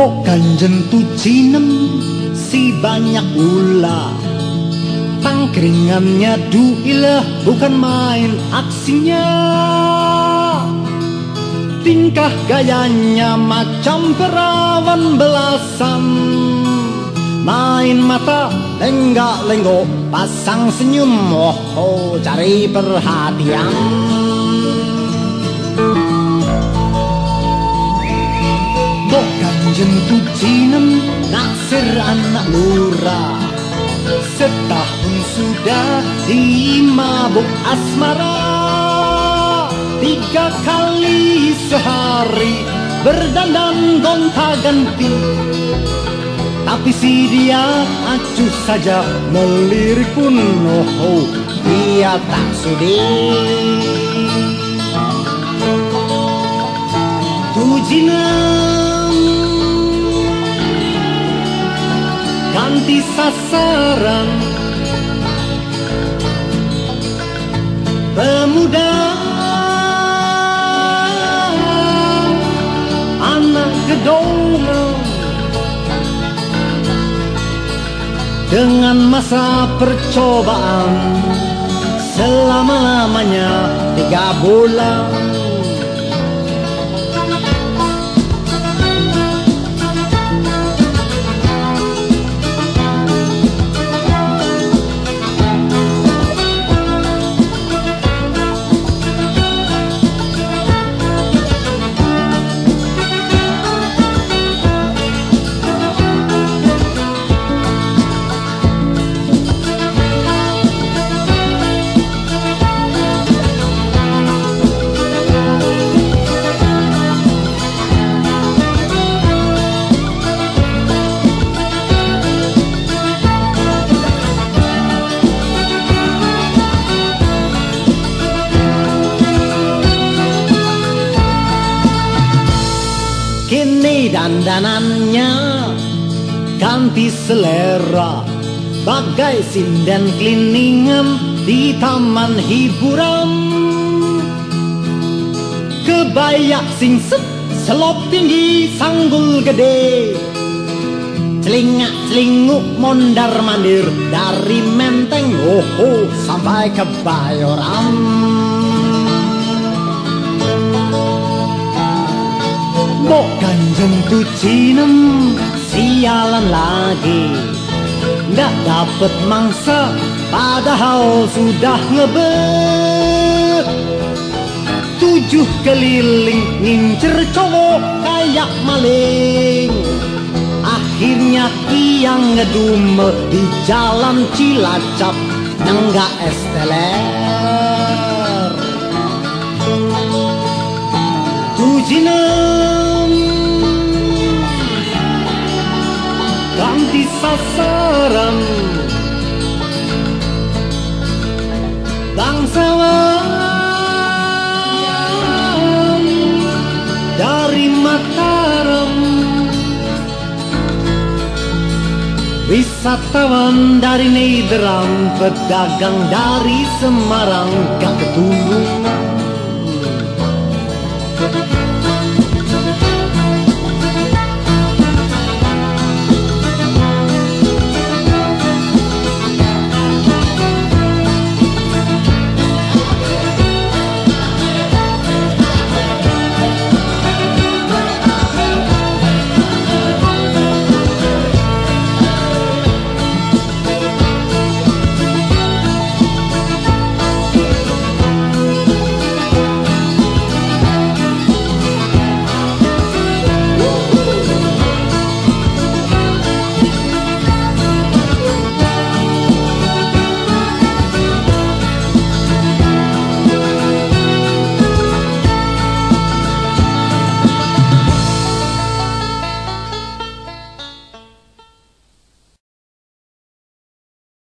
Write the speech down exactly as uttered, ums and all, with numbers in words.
Mbok Kanjeng tucinem si banyak ulah, tangkringannya duilah bukan main aksinya. Tingkah gayanya macam perawan belasan, main mata lenggak-lenggok pasang senyum, oh, oh cari perhatian. Mbok Kanjeng tucinem naksir anak lurah, setahun sudah dimabuk asmara. Tiga kali sehari berdandan gonta-ganti, tapi si dia acuh saja melirik pun, oh, oh dia tak sudi. Tujinem ganti sasaran, pemuda anak gedongan, dengan masa percobaan selama-lamanya tiga bulan. Kini dandanannya ganti selera, bagai sinden kliningan di taman hiburan. Kebaya singset, selop tinggi, sanggul gede, celingak celinguk mondar mandir dari Menteng, oh, oh sampai Kebayoran. Mbok Kanjeng tucinem sialan lagi, ndak dapet mangsa padahal sudah ngebet. Tujuh keliling ngincer cowok kayak maling, akhirnya ia ngedumel di jalan Cilacap nenggak es teler. Tujinem ganti sasaran, bangsawan dari Mataram, wisatawan dari Nederland, pedagang dari Semarang gak ketulungan.